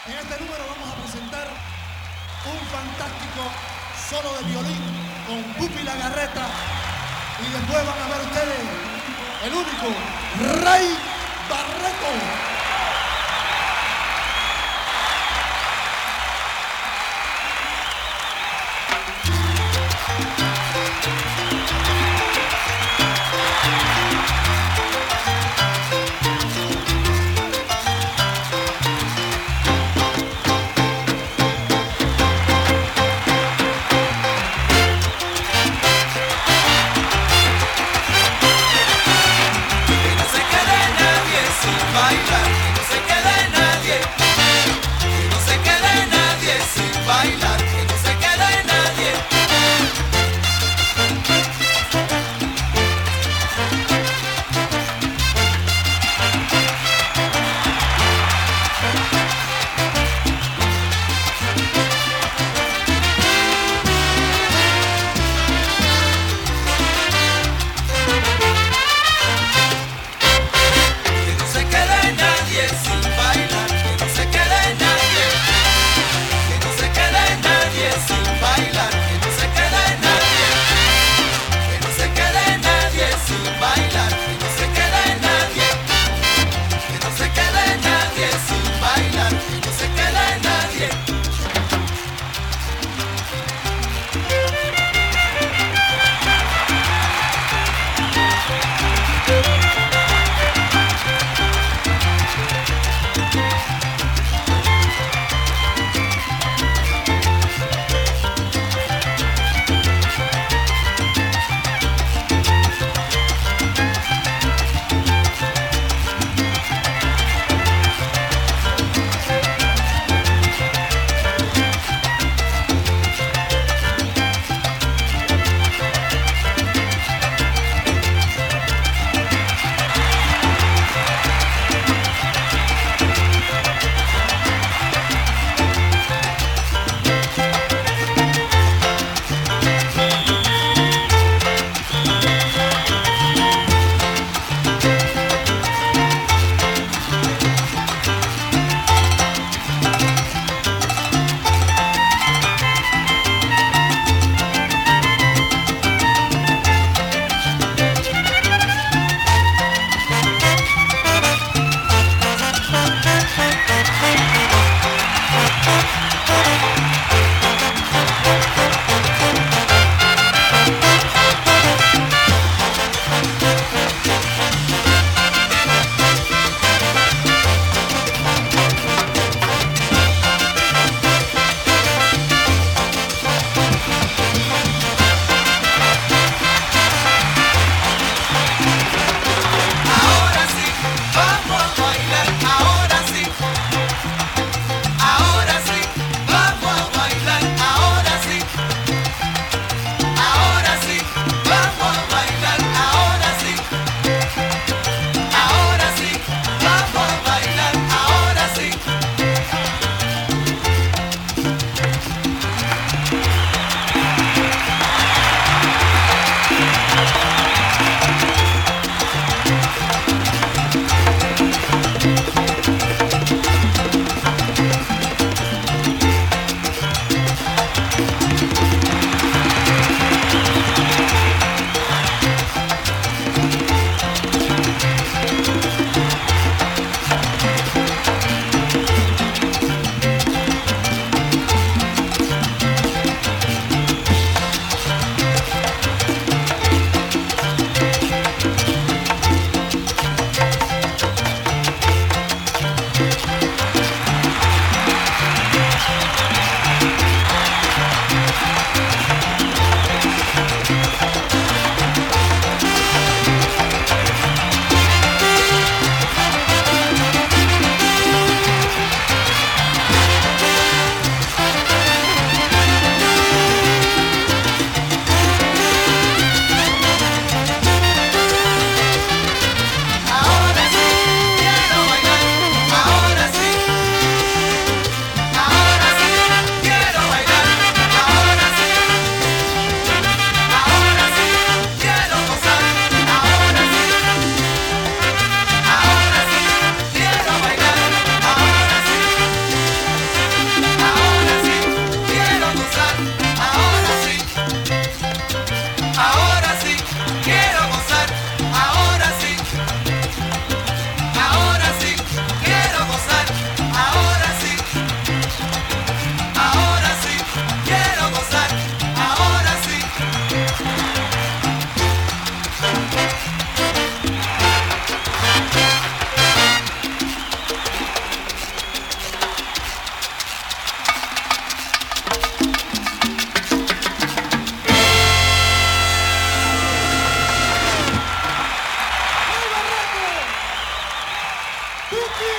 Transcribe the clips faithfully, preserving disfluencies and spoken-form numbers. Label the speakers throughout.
Speaker 1: En este número vamos a presentar un fantástico solo de violín con Pupi Lagarreta y después van a ver ustedes el único Ray Barreto.
Speaker 2: Bailar.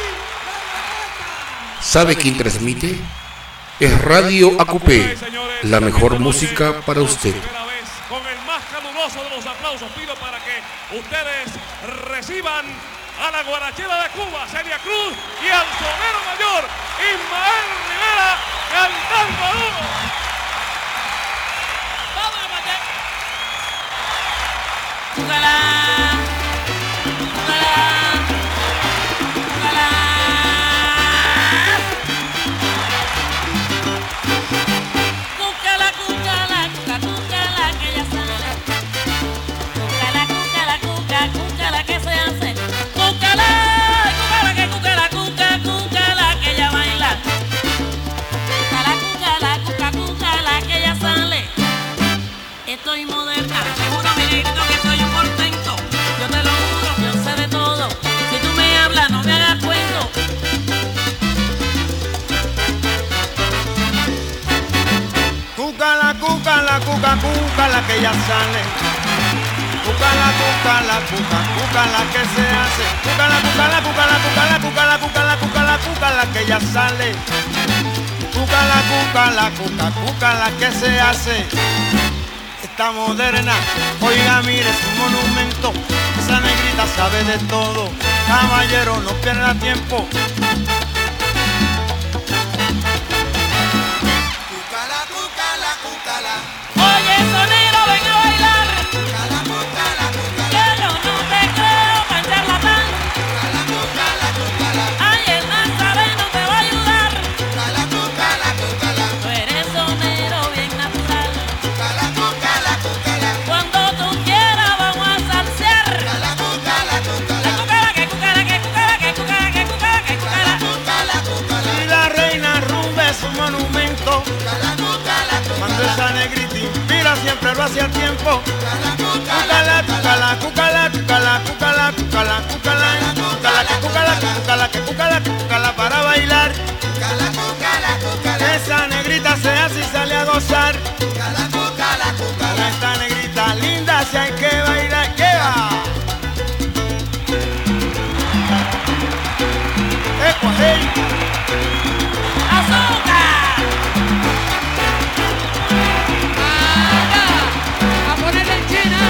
Speaker 2: ¿Sabe quién transmite? Es Radio A Q P, la mejor música para usted.
Speaker 3: Con el más caluroso de los aplausos pido para que ustedes reciban a la guarachera de Cuba, Celia Cruz, y al sonero mayor, Ismael Rivera, cantando duro. ¡Vamos a meter! ¡Júgala! ¡Júgala! ¡Júgala! ¡Cúcala, cúcala, cúcala, cúcala, que ya sale! ¡Cúcala, cúcala, cúcala, cúcala, que se hace! ¡Cúcala! ¡Cúcala, que cúcala, cúcala, cúcala, que ya baila! ¡Cúcala, cúcala, cúcala, cúcala, que ya sale! Estoy moderna, seguro mi negrito que soy un portento. Yo te lo juro, yo sé de todo. Si tú me hablas, no me hagas cuento.
Speaker 4: Cúcala, cúcala, cúcala, cúcala, que ya sale. Cúcala, cúcala, cúcala, cúcala, que se hace. Cúcala, cúcala, cúcala, cúcala, cúcala, cúcala, cúcala, cúcala, que ya sale. Cúcala, cúcala, cúcala, cúcala, que se hace. Esta moderna, oiga, mire, es un monumento. Esa negrita sabe de todo. Caballero, no pierda tiempo.
Speaker 1: Cúcala, cúcala, cúcala.
Speaker 3: Oye, sonero, ven a bailar.
Speaker 1: Cúcala, cúcala, cúcala.
Speaker 3: Que yo no te creo, pan charlatán.
Speaker 1: Cúcala, cúcala, cúcala.
Speaker 3: Ay, el nazareno te va a ayudar.
Speaker 1: Cúcala, cúcala, cúcala.
Speaker 3: Tú eres sonero bien natural.
Speaker 1: Cúcala, cúcala, cúcala.
Speaker 3: Cuando tú quieras vamos a salsear.
Speaker 1: Cúcala, cúcala, cúcala.
Speaker 3: Cúcala, que cúcala, que cúcala, que cúcala, que cúcala, que cúcala.
Speaker 1: Cúcala, cúcala.
Speaker 4: Y la reina rumba es un monumento.
Speaker 1: Cúcala, cúcala,
Speaker 4: Cuando
Speaker 1: cúcala.
Speaker 4: esa negrita inspira, siempre lo hace a tiempo.
Speaker 1: Cúcala, cúcala,
Speaker 4: Cúcala, cúcala, cúcala, cúcala, cúcala, cúcala, cúcala, que cúcala, que cúcala, que cúcala, que cúcala para bailar.
Speaker 1: Cúcala, cúcala, cúcala.
Speaker 4: Esa negrita se hace y sale a gozar.
Speaker 1: Cúcala, cúcala,
Speaker 4: Con
Speaker 1: cúcala.
Speaker 4: esta negrita linda si hay que bailar, lleva. ¡Eco, hey!
Speaker 3: ¡Azúcar!
Speaker 5: A ponerle en China.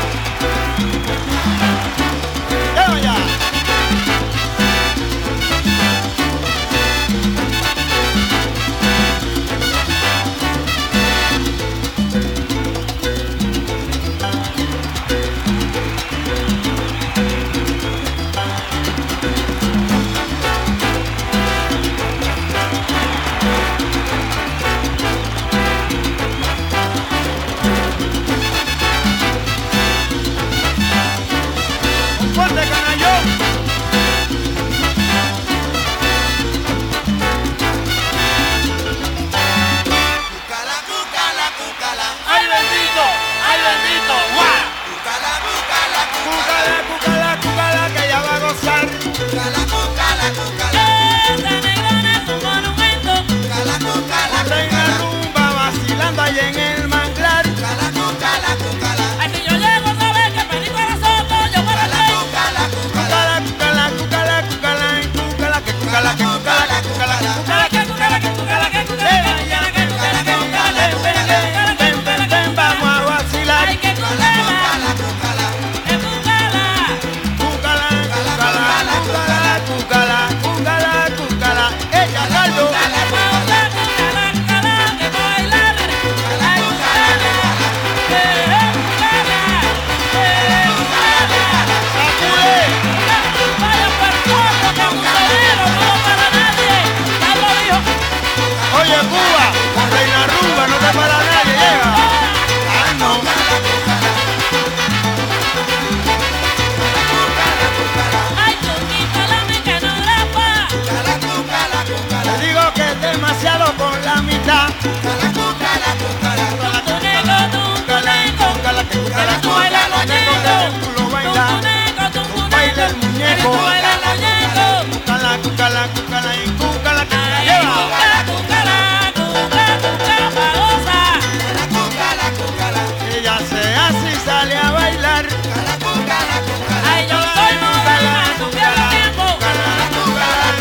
Speaker 4: ¡Lleva ya! ¡Un fuerte canallón!
Speaker 1: Cúcala, cúcala, cúcala.
Speaker 3: ¡Ay, bendito! ¡Ay, bendito! ¡Guau!
Speaker 1: Cúcala, cúcala, cúcala.
Speaker 4: Cúcala, cúcala, cúcala, que ella va a gozar.
Speaker 1: Cúcala, cúcala, cúcala.
Speaker 3: Esta negrona es un monumento.
Speaker 1: Cúcala, cúcala,
Speaker 4: Reina
Speaker 1: cúcala.
Speaker 4: rumba vacilando ahí en el manglar.
Speaker 1: Cúcala, cúcala, cúcala.
Speaker 3: Ay, si yo llego a saber que pedí corazón, yo para el rey.
Speaker 1: Cúcala, cúcala.
Speaker 4: Cúcala, cúcala, cúcala, cúcala, cúcala, que cúcala, que cúcala, que cúcala, que cúcala,
Speaker 3: Ay, que cúcala, que cúcala, que cúcala, que cúcala, que cúcala, que cúcala, que cúcala, que cúcala, que
Speaker 4: ven,
Speaker 3: cúcala,
Speaker 4: ven,
Speaker 3: que
Speaker 4: ven, vamos a vacilar.
Speaker 3: Ay, que cúcala,
Speaker 1: Cúcala, cúcala.
Speaker 3: que cúcala.
Speaker 4: Cúcala, cúcala, cúcala, cúcala, cúcala, cúcala, ella caldo.
Speaker 3: Cúcala, cúcala, cúcala, que va a bailar. Ay, cúcala, eh, cúcala, eh, cúcala.
Speaker 4: Sacude.
Speaker 3: Vaya por todo, que un sonero no para nadie. Ya lo dijo.
Speaker 4: Oye, Cuba, con reina rumba no te para nadie, llega. Ah, no.
Speaker 3: Ay, Turquita, la mecanógrafa.
Speaker 1: Cúcala, cúcala, cúcala.
Speaker 4: Te digo que es demasiado con la mitad.
Speaker 1: Cúcala, cúcala, cúcala.
Speaker 3: Tu nego, tu
Speaker 4: Cúcala,
Speaker 3: nego.
Speaker 4: cúcala, que cúcala,
Speaker 3: Tú bailas
Speaker 4: cúcala, que
Speaker 3: muñeco.
Speaker 4: cúcala, tú lo
Speaker 3: Tu
Speaker 4: bailas.
Speaker 3: muñeco, tu
Speaker 4: Baila
Speaker 3: muñeco.
Speaker 4: el muñeco.
Speaker 3: Tú bailas muñeco.
Speaker 4: Cúcala, cúcala, cúcala y cúcala, que te la
Speaker 3: Ay,
Speaker 4: lleva.
Speaker 3: cúcala, cúcala, cúcala, cúcala, babosa.
Speaker 1: Cúcala, cúcala.
Speaker 4: Ella se hace y sale a bailar.
Speaker 1: Cúcala, cúcala, cúcala.
Speaker 3: Ay, yo soy moderna, no pierdo tiempo.
Speaker 4: Cúcala, cúcala,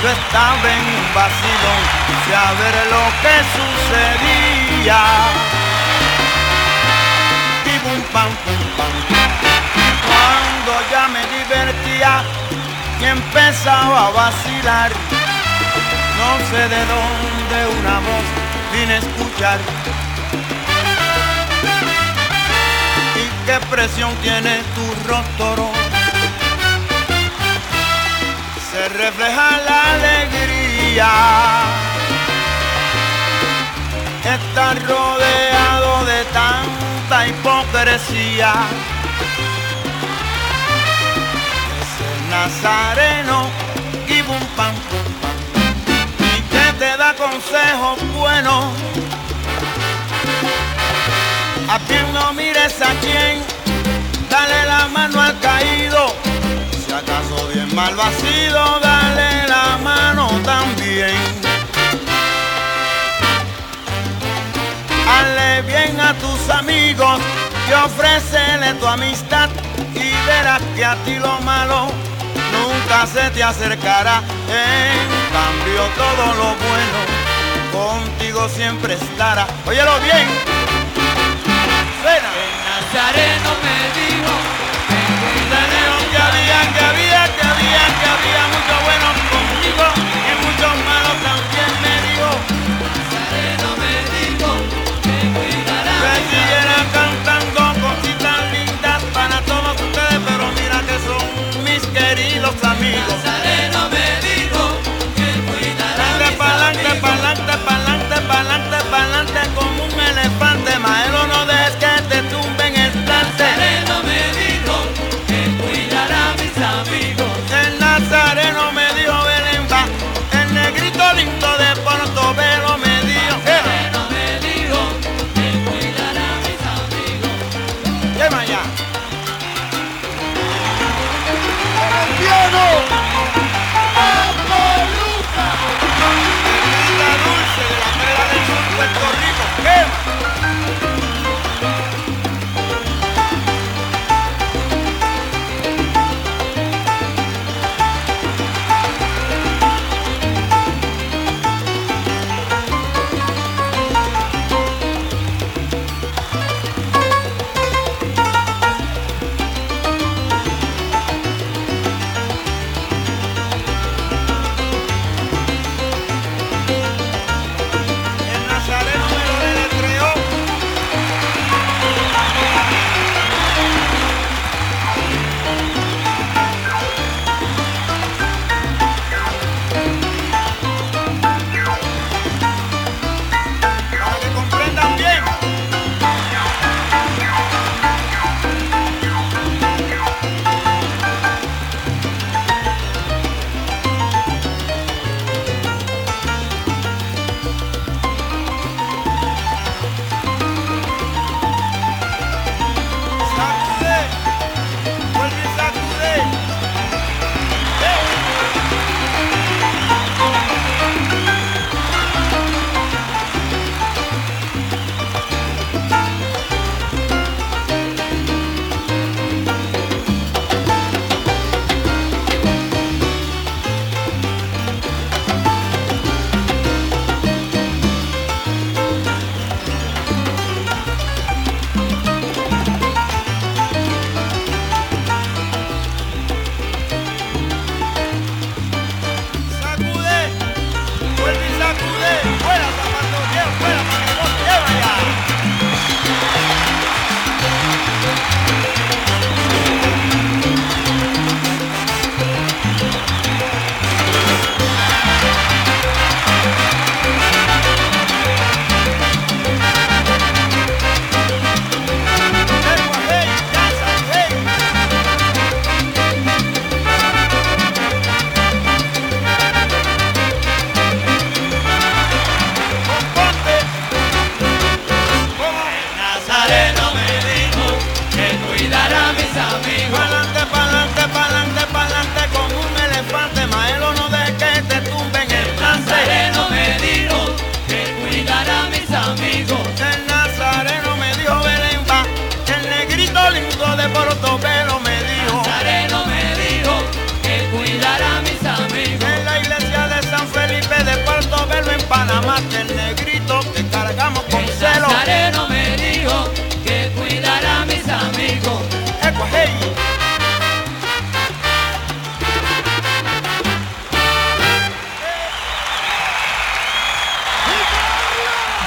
Speaker 4: yo estaba en un vacilón, fui a ver lo que sucedía. Y pum pam pum pam. Cuando ya me divertía y empezaba a vacilar, no sé de dónde una voz vine a escuchar. Y qué presión tiene tu rostro, se refleja la alegría. Estar rodeado de tanta hipocresía. Ese nazareno y bum pam pum pam, y que te da consejos buenos. A quien no mires a quien, dale la mano al caído. Si acaso bien mal ha sido, dale la mano también. Hazle bien a tus amigos y ofrécele tu amistad, y verás que a ti lo malo nunca se te acercará. En cambio todo lo bueno contigo siempre estará. Óyelo bien. Suena.
Speaker 5: El nazareno me dijo
Speaker 4: Que había, que había, que había, que había muchos buenos conmigo y muchos malos también me dijo.
Speaker 5: Nazareno me dijo que cuidará
Speaker 4: Que siguiera cantando cositas lindas para todos ustedes, pero mira que son mis queridos amigos.
Speaker 5: Nazareno me dijo que cuidará mis
Speaker 4: Pa'lante,
Speaker 5: amigos.
Speaker 4: pa'lante, pa'lante, pa'lante, pa'lante como un elefante, maelo no dejes que te tumben el plante.
Speaker 5: Nazareno me dijo que cuidará mis amigos.
Speaker 4: El nazareno me dijo, verá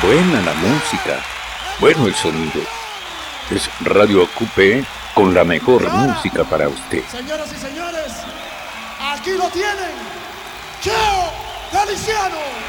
Speaker 6: buena la música, bueno el sonido. Es Radio Acupé con la mejor
Speaker 1: Y ahora,
Speaker 6: música para usted.
Speaker 1: Señoras y señores, aquí lo tienen, Cheo Feliciano.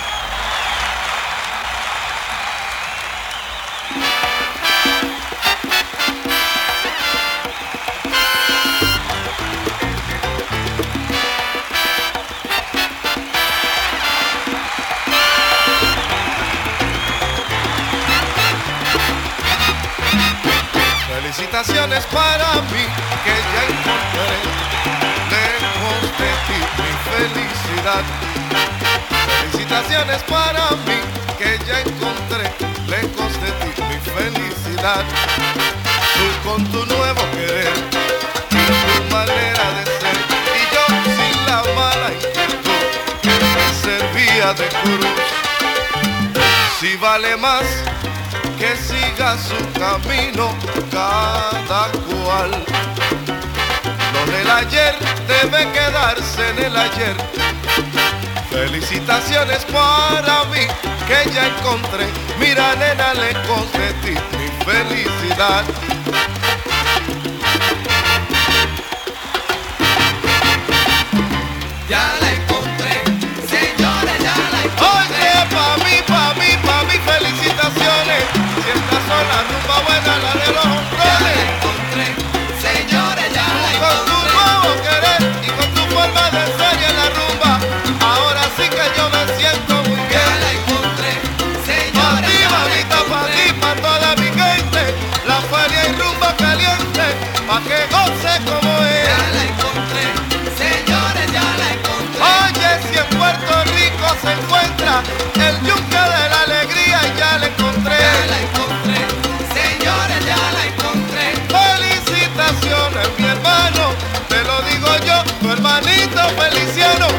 Speaker 7: Felicitaciones para mí que ya encontré lejos de ti mi felicidad. Felicitaciones para mí que ya encontré lejos de ti mi felicidad. Tú con tu nuevo querer y tu manera de ser, y yo sin la mala inquietud que me servía de cruz. Si vale más que siga su camino cada cual. Lo del ayer debe quedarse en el ayer. Felicitaciones para mí que ya encontré, mira nena, lejos de ti mi felicidad.
Speaker 5: Ya la encontré, señores, ya la encontré.
Speaker 7: Oye, pa' mí, pa' mí, pa' mí, felicitaciones. Si estas son la rumba buena, la de los
Speaker 5: Ya la
Speaker 7: hombres.
Speaker 5: encontré, señores, ya la
Speaker 7: Con tu
Speaker 5: encontré.
Speaker 7: nuevo querer y con tu forma de ser y en la rumba, ahora sí que yo me siento muy
Speaker 5: Ya
Speaker 7: bien.
Speaker 5: la encontré,
Speaker 7: Pa'
Speaker 5: señores,
Speaker 7: ti,
Speaker 5: ya la
Speaker 7: mamita, pa' ti,
Speaker 5: encontré.
Speaker 7: pa' toda mi gente, la feria y rumba caliente, pa' que goce como es.
Speaker 5: Ya la encontré, señores, ya la encontré.
Speaker 7: Oye, si en Puerto Rico se encuentra el yunque de la alegría, y ya la encontré.
Speaker 5: Ya la encontré, señores, ya la encontré.
Speaker 7: Felicitaciones, mi hermano, te lo digo yo, tu hermanito Feliciano.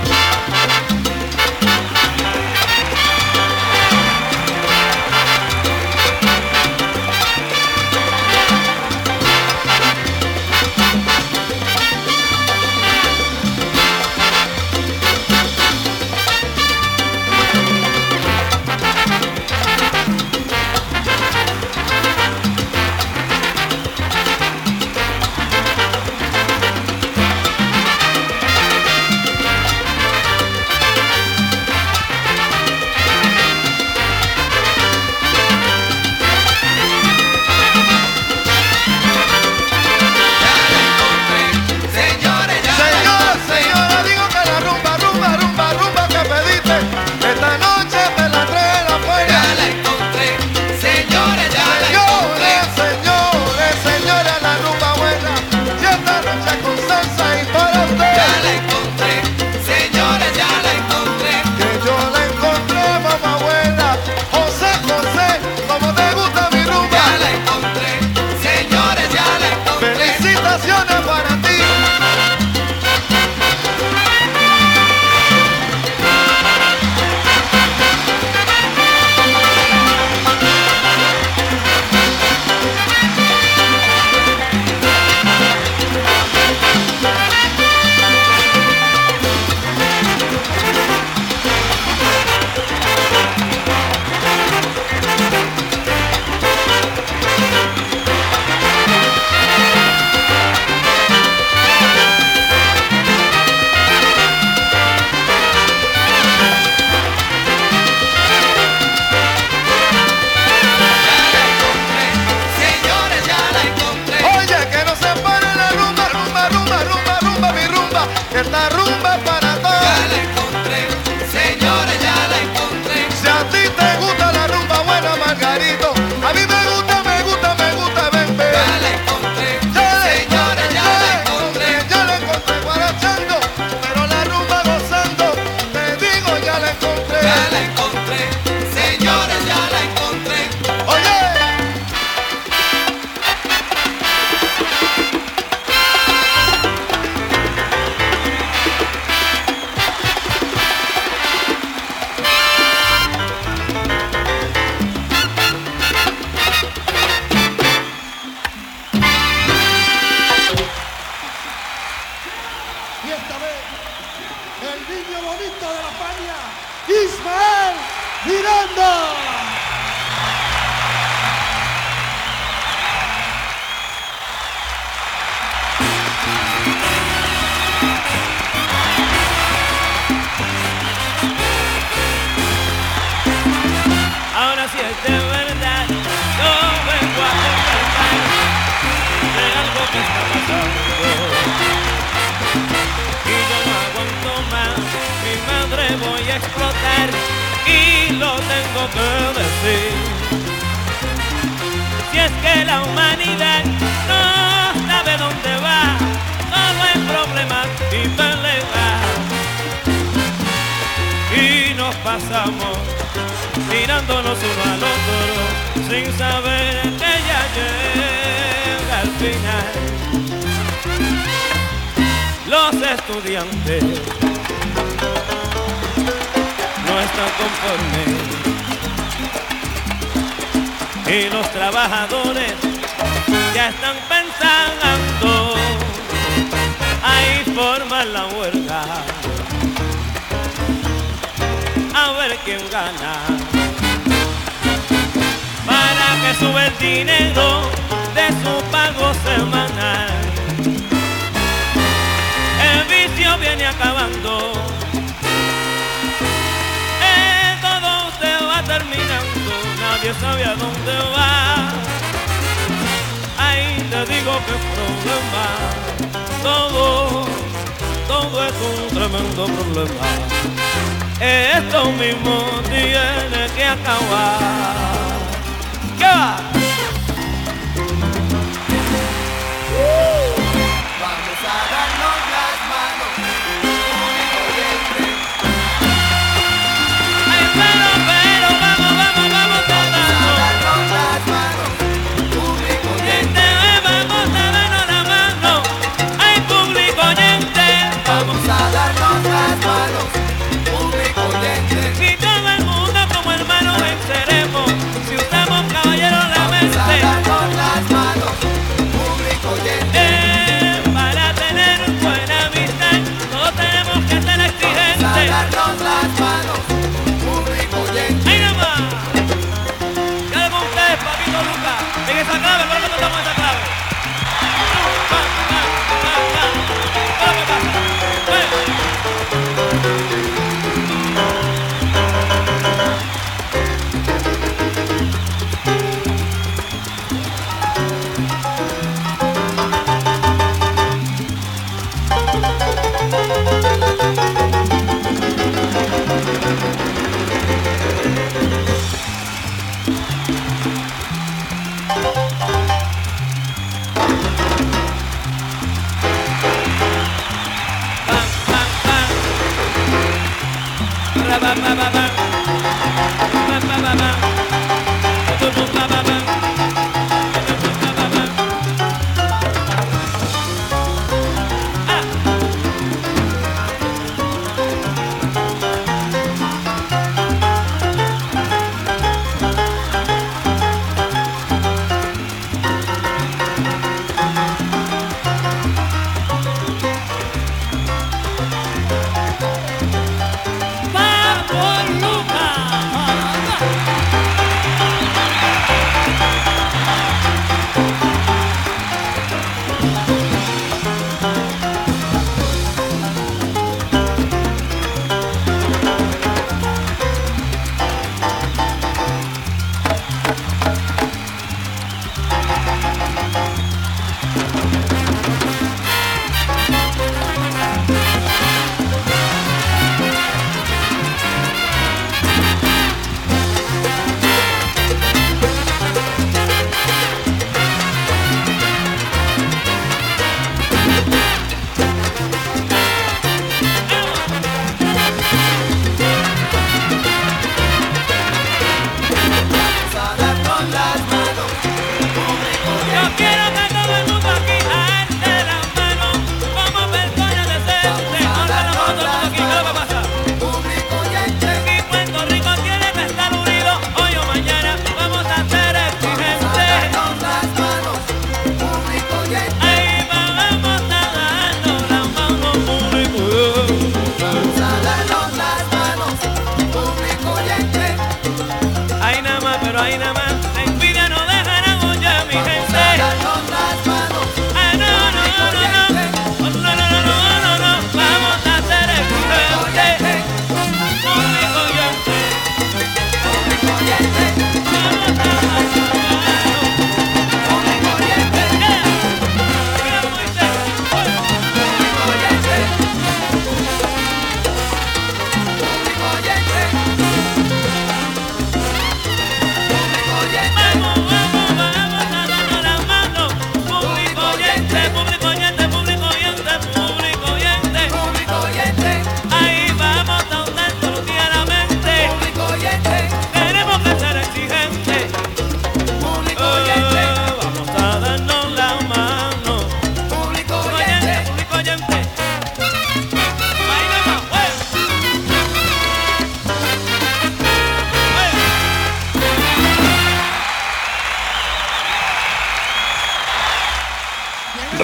Speaker 5: Señores, ya la
Speaker 7: Señora,
Speaker 5: encontré.
Speaker 7: señora, digo que la rumba, rumba, rumba, rumba que pediste, esta noche te la trae la
Speaker 5: Ya
Speaker 7: fuera.
Speaker 5: la encontré, señores, ya la encontré.
Speaker 7: Señores, señores, señores, la rumba buena, y esta noche con salsa y para usted.
Speaker 5: Ya la encontré, señores, ya la encontré.
Speaker 7: Que yo la encontré, mamá buena, José, José, como te gusta mi rumba.
Speaker 5: Ya la encontré, señores, ya la encontré.
Speaker 7: Felicitaciones para ti.
Speaker 5: Señores, ya la encontré.
Speaker 7: Oye, que no se pare la rumba, rumba, rumba, rumba, rumba, mi rumba, que esta rumba es para
Speaker 5: Ya
Speaker 7: todos.
Speaker 5: la encontré, señores, ya la encontré.
Speaker 7: Si a ti te gusta la rumba buena, Margarito, a mí me gusta, me gusta, me gusta, ven, ven.
Speaker 5: Ya la encontré, señores, ya la encontré.
Speaker 7: ya la encontré guarachando, pero la rumba gozando, te digo, ya la encontré.
Speaker 5: Ya la encontré, señores, ya la encontré.
Speaker 7: Oye.
Speaker 1: Y esta vez, el niño bonito de la Fania, Ismael Miranda.
Speaker 8: si es de verdad, yo vengo a conversar de algo que está pasando. Y yo no aguanto más, mi madre voy a explotar y lo tengo que decir. Si es que la humanidad no sabe dónde va, solo hay problemas y peleas. Y nos pasamos mirándonos uno al otro sin saber que ya llega al final. Los estudiantes no están conformes y los trabajadores ya están pensando ahí formar la huelga a ver quién gana, para que sube el dinero de su pago semanal. El vicio viene acabando, eh, todo se va terminando, nadie sabe a dónde va. Ahí te digo que problema, todo, todo es un tremendo problema. Esto mismo tiene que acabar. ¿Qué va?
Speaker 5: Vamos a darnos las manos,
Speaker 8: Ay, pero, pero, vamos, vamos, vamos
Speaker 5: vamos a
Speaker 8: a
Speaker 5: darnos las manos, público oyente.
Speaker 8: Vamos a darnos la mano. Ay, público oyente.
Speaker 5: Vamos a darnos las manos, público oyente.
Speaker 8: Si todo el mundo como hermano venceremos, si usamos caballeros la
Speaker 5: Vamos a
Speaker 8: mente.
Speaker 5: darnos las manos, público oyente.
Speaker 8: Eh, para tener buena amistad, todos tenemos que ser
Speaker 5: Vamos a
Speaker 8: exigentes.
Speaker 5: darnos las manos, público oyente.
Speaker 8: ¡Ahí nomás! Ya con ustedes, Papito Lucas, en esa clave, ¿cuál es lo que estamos en esa clave? Pa, pa, pa, pa. ¿Qué es lo que pasa? ¡Eh! Pam, pam, pam. Ra, ba, ba, ba, ba. Ba, ba, ba, ba. Tu, tu, ba, ba, ba. Tu, tu, ba, ba, ba. Ah. Papo Lucas.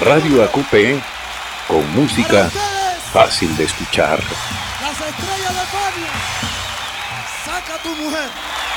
Speaker 6: Radio A Q P con música fácil de escuchar.
Speaker 1: Las estrellas de Fania. Saca a tu mujer.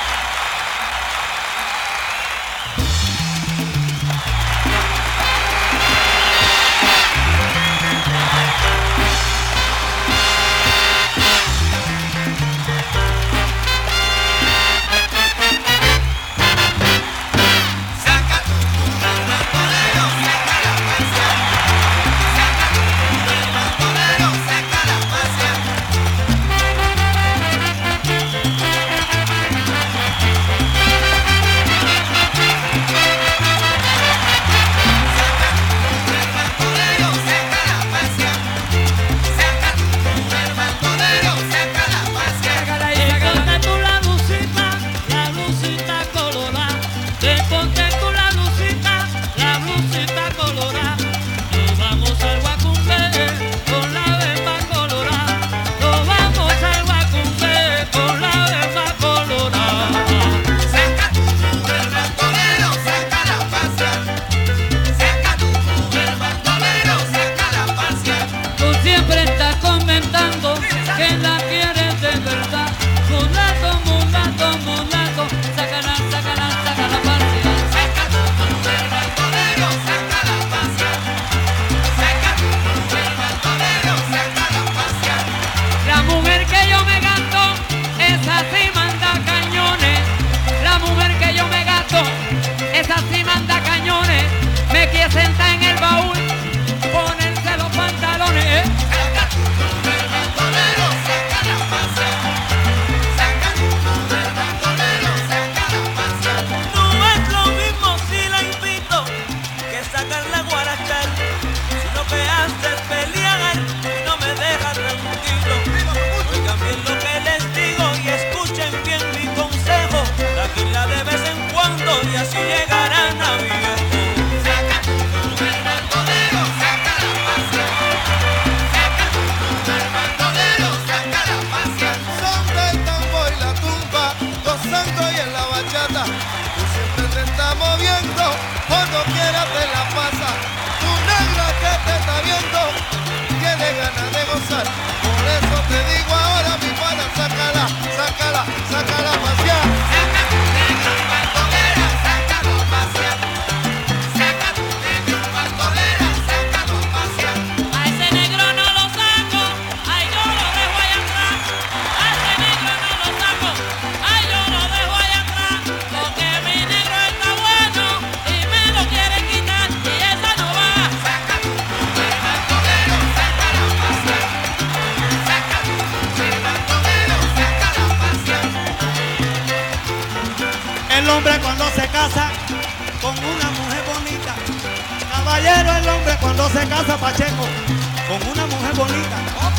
Speaker 9: El hombre cuando se casa con una mujer bonita, caballero, el hombre cuando se casa, Pacheco, con una mujer bonita,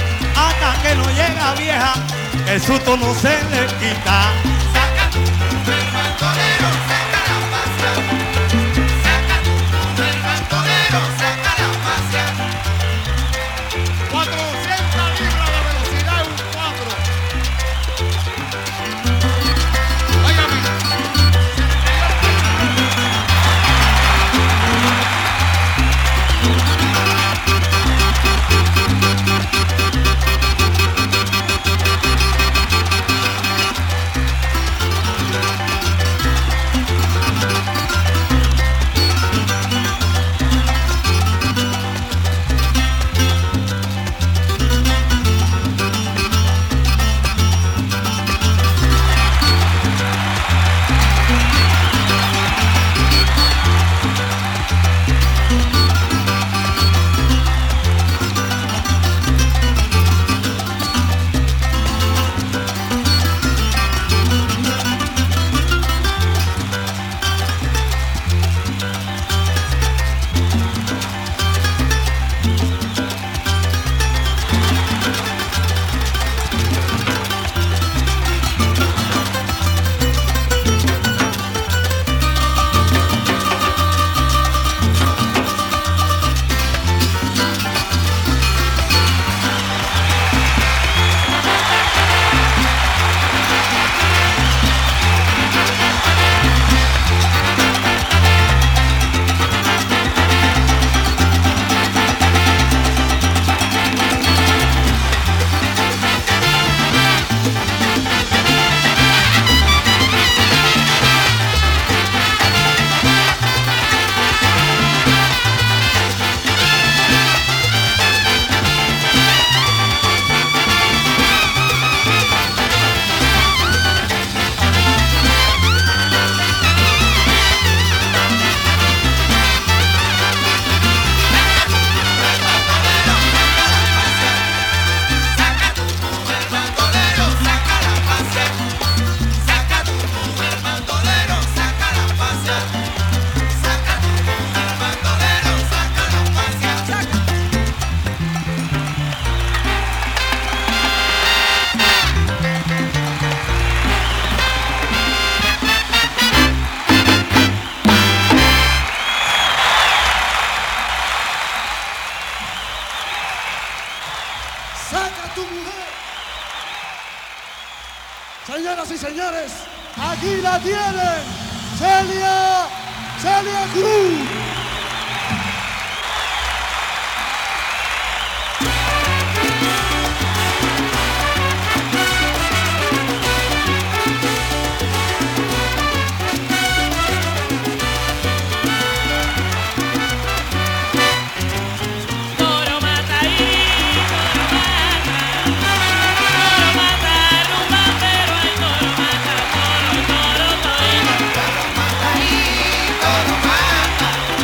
Speaker 9: hasta que no llega vieja, el susto no se le quita.
Speaker 5: Saca tu mujer bandolero, saca la pasea. Saca tu mujer bandolero, saca la pasea.
Speaker 1: cuatrocientas libras de velocidad en un cuadro. Óigame. Señoras y señores, aquí la tienen, Celia, Celia Cruz.
Speaker 3: Toro mata ahí, toro mata, toro mata, rumba, pero hay toro mata, toro, toro, toro.
Speaker 5: Toro mata ahí, toro mata.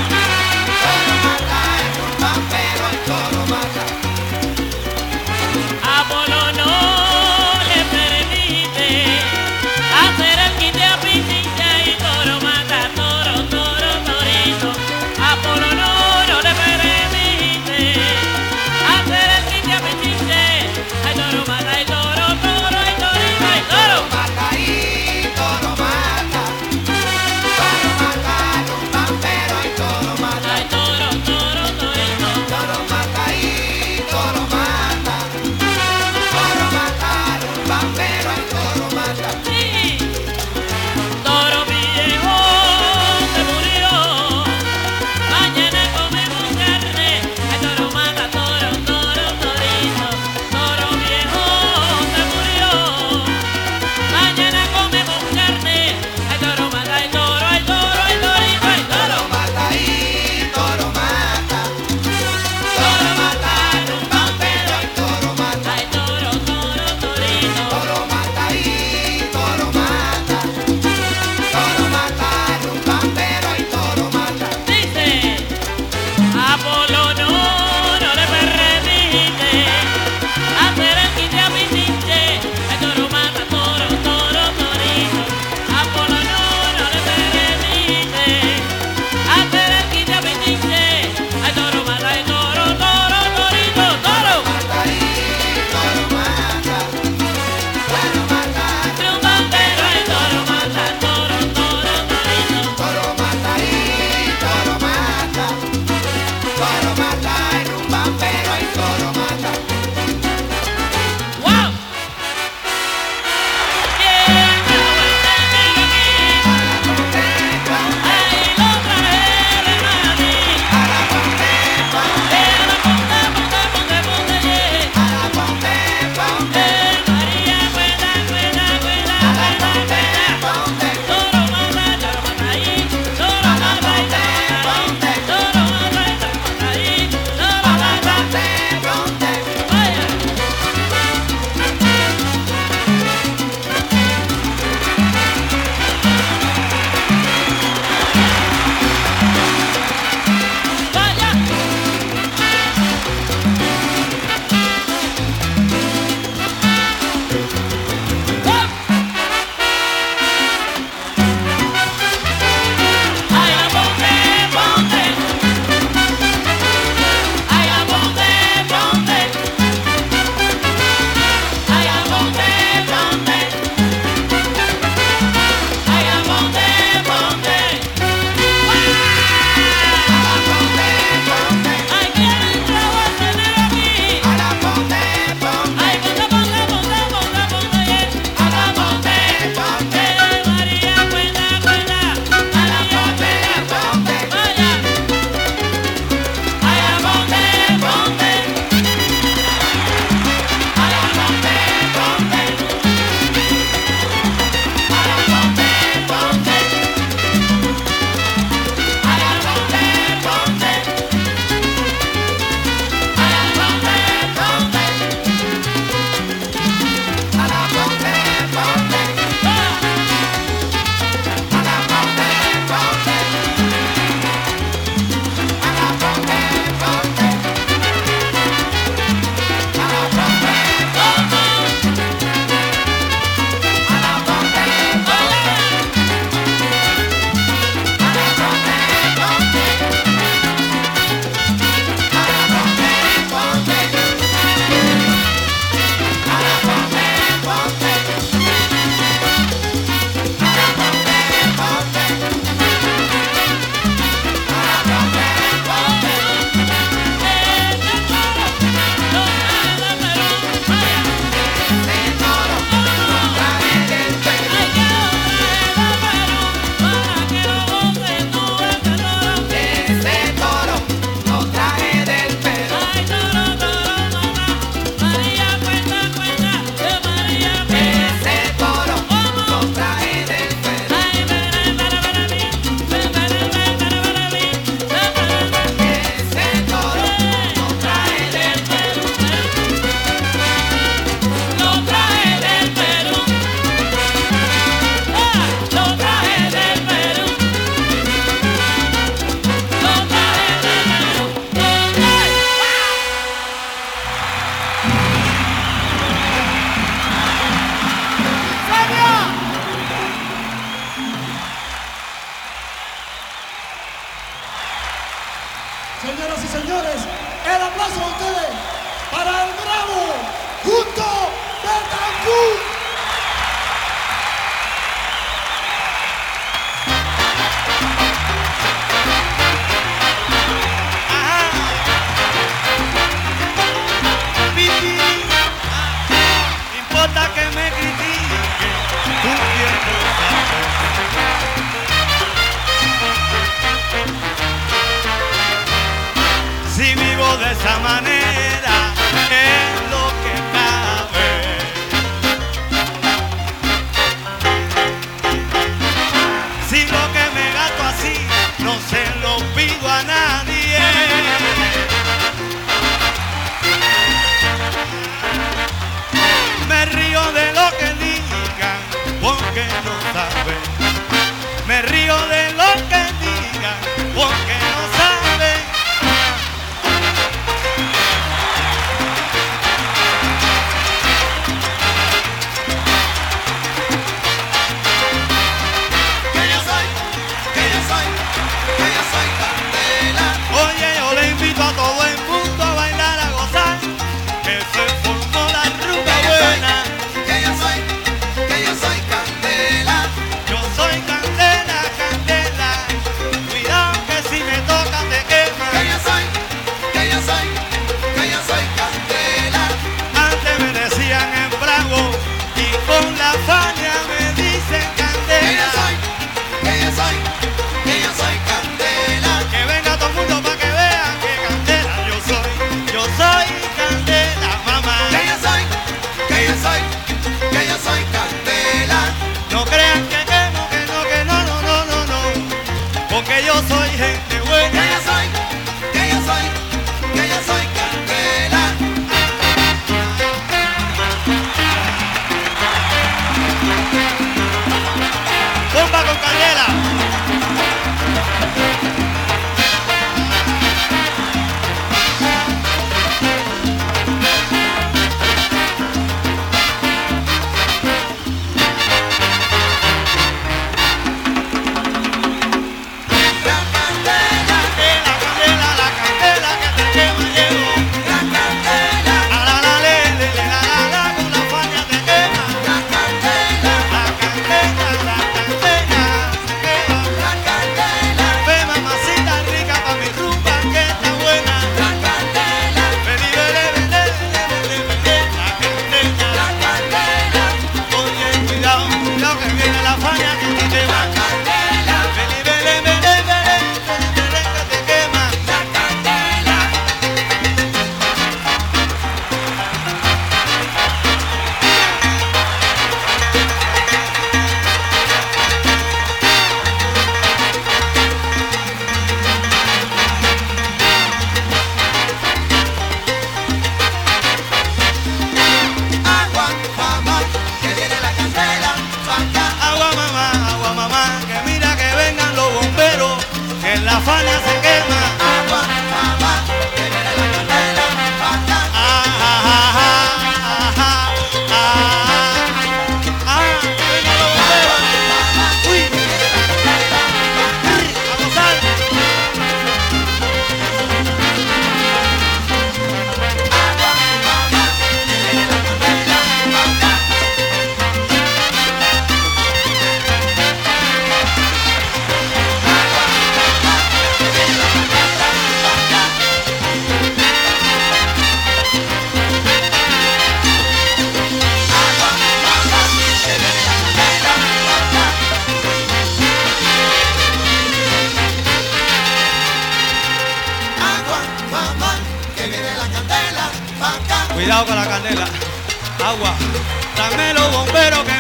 Speaker 9: cuidado con la candela. Agua, tráeme los bomberos que